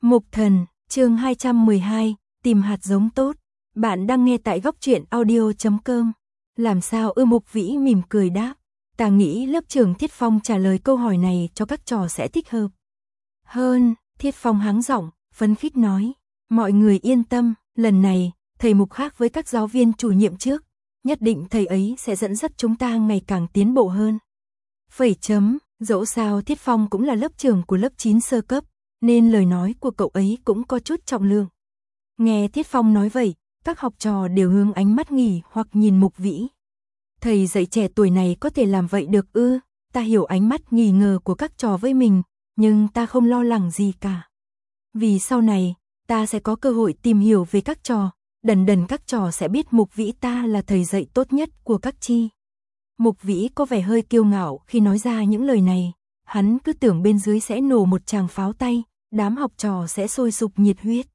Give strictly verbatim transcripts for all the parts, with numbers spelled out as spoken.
Mục Thần, chương hai trăm mười hai, tìm hạt giống tốt. Bạn đang nghe tại góc truyện audio chấm com. Làm sao ư? Mục Vĩ mỉm cười đáp. Ta nghĩ lớp trưởng Thiết Phong trả lời câu hỏi này cho các trò sẽ thích hợp hơn. Thiết Phong hắng giọng, phấn khích nói. Mọi người yên tâm, lần này, thầy Mục khác với các giáo viên chủ nhiệm trước. Nhất định thầy ấy sẽ dẫn dắt chúng ta ngày càng tiến bộ hơn. Phẩy chấm, dẫu sao Thiết Phong cũng là lớp trưởng của lớp chín sơ cấp, nên lời nói của cậu ấy cũng có chút trọng lượng. Nghe Thiết Phong nói vậy, các học trò đều hướng ánh mắt nghỉ hoặc nhìn Mục Vĩ. Thầy dạy trẻ tuổi này có thể làm vậy được ư? Ta hiểu ánh mắt nghi ngờ của các trò với mình, nhưng ta không lo lắng gì cả. Vì sau này, ta sẽ có cơ hội tìm hiểu về các trò, dần dần các trò sẽ biết Mục Vĩ ta là thầy dạy tốt nhất của các chi. Mục Vĩ có vẻ hơi kiêu ngạo khi nói ra những lời này, hắn cứ tưởng bên dưới sẽ nổ một tràng pháo tay, đám học trò sẽ sôi sục nhiệt huyết.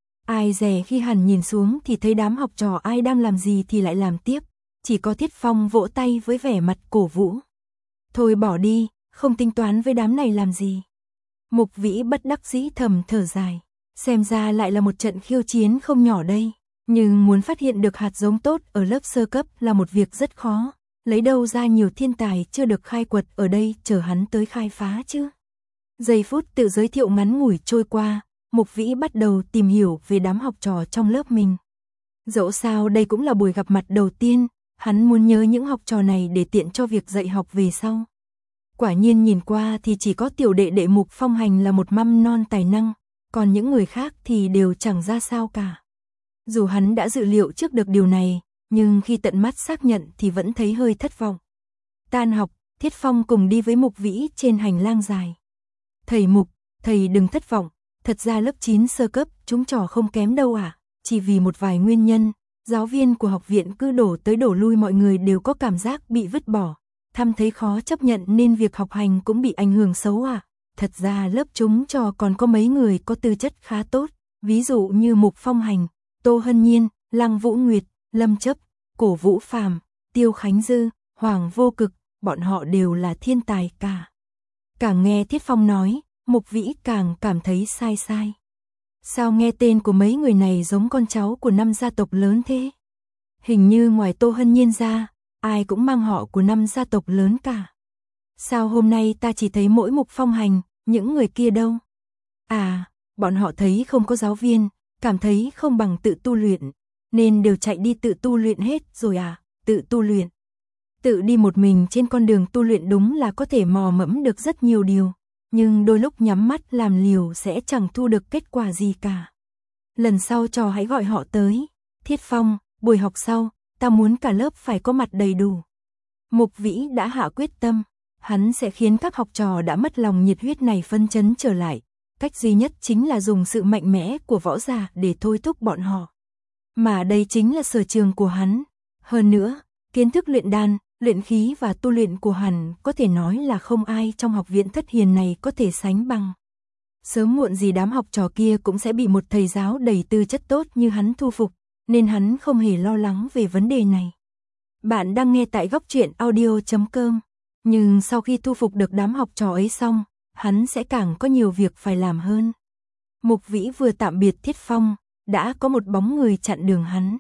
Ai dè khi hắn nhìn xuống thì thấy đám học trò ai đang làm gì thì lại làm tiếp, chỉ có Thiết Phong vỗ tay với vẻ mặt cổ vũ. Thôi bỏ đi, không tính toán với đám này làm gì. Mục Vĩ bất đắc dĩ thầm thở dài, xem ra lại là một trận khiêu chiến không nhỏ đây, nhưng muốn phát hiện được hạt giống tốt ở lớp sơ cấp là một việc rất khó. Lấy đâu ra nhiều thiên tài chưa được khai quật ở đây chờ hắn tới khai phá chứ. Giây phút tự giới thiệu ngắn ngủi trôi qua, Mục Vĩ bắt đầu tìm hiểu về đám học trò trong lớp mình. Dẫu sao đây cũng là buổi gặp mặt đầu tiên, hắn muốn nhớ những học trò này để tiện cho việc dạy học về sau. Quả nhiên nhìn qua thì chỉ có tiểu đệ đệ Mục Phong Hành là một măm non tài năng, còn những người khác thì đều chẳng ra sao cả. Dù hắn đã dự liệu trước được điều này, nhưng khi tận mắt xác nhận thì vẫn thấy hơi thất vọng. Tan học, Thiết Phong cùng đi với Mục Vĩ trên hành lang dài. Thầy Mục, thầy đừng thất vọng, thật ra lớp chín sơ cấp chúng trò không kém đâu ạ, à? Chỉ vì một vài nguyên nhân, giáo viên của học viện cứ đổ tới đổ lui, mọi người đều có cảm giác bị vứt bỏ, thăm thấy khó chấp nhận nên việc học hành cũng bị ảnh hưởng xấu à. Thật ra lớp chúng trò còn có mấy người có tư chất khá tốt, ví dụ như Mục Phong Hành, Tô Hân Nhiên, Lăng Vũ Nguyệt, Lâm Chấp, Cổ Vũ Phàm, Tiêu Khánh Dư, Hoàng Vô Cực, bọn họ đều là thiên tài cả. Càng nghe Thiết Phong nói, Mục Vĩ càng cảm thấy sai sai. Sao nghe tên của mấy người này giống con cháu của năm gia tộc lớn thế? Hình như ngoài Tô Hân Nhiên ra, ai cũng mang họ của năm gia tộc lớn cả. Sao hôm nay ta chỉ thấy mỗi Mục Phong Hành, những người kia đâu? À, bọn họ thấy không có giáo viên, cảm thấy không bằng tự tu luyện, nên đều chạy đi tự tu luyện hết rồi à, tự tu luyện. Tự đi một mình trên con đường tu luyện đúng là có thể mò mẫm được rất nhiều điều, nhưng đôi lúc nhắm mắt làm liều sẽ chẳng thu được kết quả gì cả. Lần sau trò hãy gọi họ tới. Thiết Phong, buổi học sau, ta muốn cả lớp phải có mặt đầy đủ. Mục Vĩ đã hạ quyết tâm, hắn sẽ khiến các học trò đã mất lòng nhiệt huyết này phấn chấn trở lại. Cách duy nhất chính là dùng sự mạnh mẽ của võ giả để thôi thúc bọn họ. Mà đây chính là sở trường của hắn. Hơn nữa, kiến thức luyện đan, luyện khí và tu luyện của hắn có thể nói là không ai trong học viện Thất Hiền này có thể sánh bằng. Sớm muộn gì đám học trò kia cũng sẽ bị một thầy giáo đầy tư chất tốt như hắn thu phục, nên hắn không hề lo lắng về vấn đề này. Bạn đang nghe tại góc truyện audio chấm com. Nhưng sau khi thu phục được đám học trò ấy xong, hắn sẽ càng có nhiều việc phải làm hơn. Mục Vĩ vừa tạm biệt Thiết Phong, đã có một bóng người chặn đường hắn.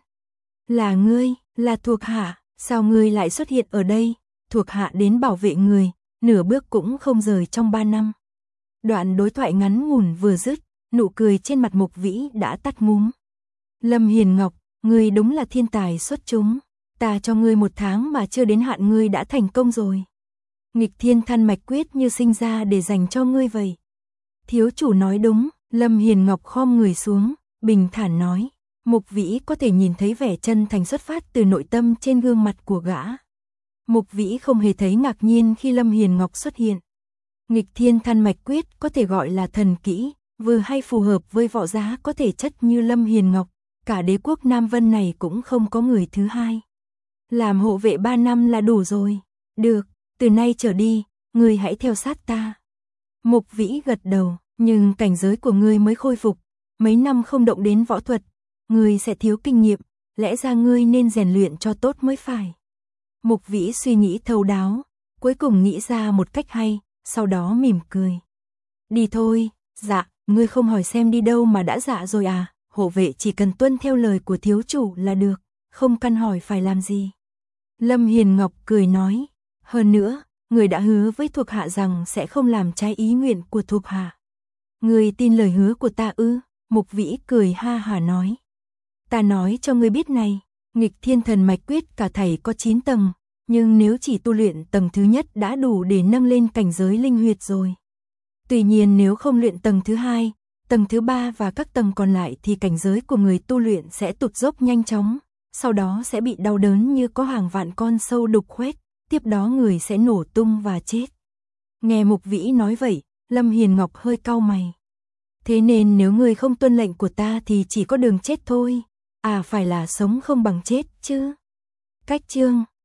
Là ngươi, là thuộc hạ, sao ngươi lại xuất hiện ở đây? Thuộc hạ đến bảo vệ người, nửa bước cũng không rời trong ba năm. Đoạn đối thoại ngắn ngủn vừa dứt, nụ cười trên mặt Mục Vĩ đã tắt ngúm. Lâm Hiền Ngọc, ngươi đúng là thiên tài xuất chúng, ta cho ngươi một tháng mà chưa đến hạn ngươi đã thành công rồi. Nghịch thiên thanh mạch quyết như sinh ra để dành cho ngươi vậy. Thiếu chủ nói đúng. Lâm Hiền Ngọc khom người xuống, bình thản nói. Mục Vĩ có thể nhìn thấy vẻ chân thành xuất phát từ nội tâm trên gương mặt của gã. Mục Vĩ không hề thấy ngạc nhiên khi Lâm Hiền Ngọc xuất hiện. Nghịch thiên thanh mạch quyết có thể gọi là thần kỹ, vừa hay phù hợp với võ giả có thể chất như Lâm Hiền Ngọc, cả đế quốc Nam Vân này cũng không có người thứ hai. Làm hộ vệ ba năm là đủ rồi. Được, từ nay trở đi, ngươi hãy theo sát ta. Mục Vĩ gật đầu. Nhưng cảnh giới của ngươi mới khôi phục, mấy năm không động đến võ thuật, ngươi sẽ thiếu kinh nghiệm, lẽ ra ngươi nên rèn luyện cho tốt mới phải. Mục Vĩ suy nghĩ thấu đáo, cuối cùng nghĩ ra một cách hay, sau đó mỉm cười. Đi thôi, dạ, ngươi không hỏi xem đi đâu mà đã dạ rồi à, hộ vệ chỉ cần tuân theo lời của thiếu chủ là được, không căn hỏi phải làm gì. Lâm Hiền Ngọc cười nói, hơn nữa, người đã hứa với thuộc hạ rằng sẽ không làm trái ý nguyện của thuộc hạ. Người tin lời hứa của ta ư? Mục Vĩ cười ha hả nói. Ta nói cho ngươi biết này, nghịch thiên thần mạch quyết cả thảy có chín tầng, nhưng nếu chỉ tu luyện tầng thứ nhất đã đủ để nâng lên cảnh giới linh huyệt rồi. Tuy nhiên nếu không luyện tầng thứ hai, tầng thứ ba và các tầng còn lại thì cảnh giới của người tu luyện sẽ tụt dốc nhanh chóng, sau đó sẽ bị đau đớn như có hàng vạn con sâu đục khoét, tiếp đó người sẽ nổ tung và chết. Nghe Mục Vĩ nói vậy, Lâm Hiền Ngọc hơi cau mày. Thế nên nếu ngươi không tuân lệnh của ta thì chỉ có đường chết thôi, à phải là sống không bằng chết chứ. Cách chương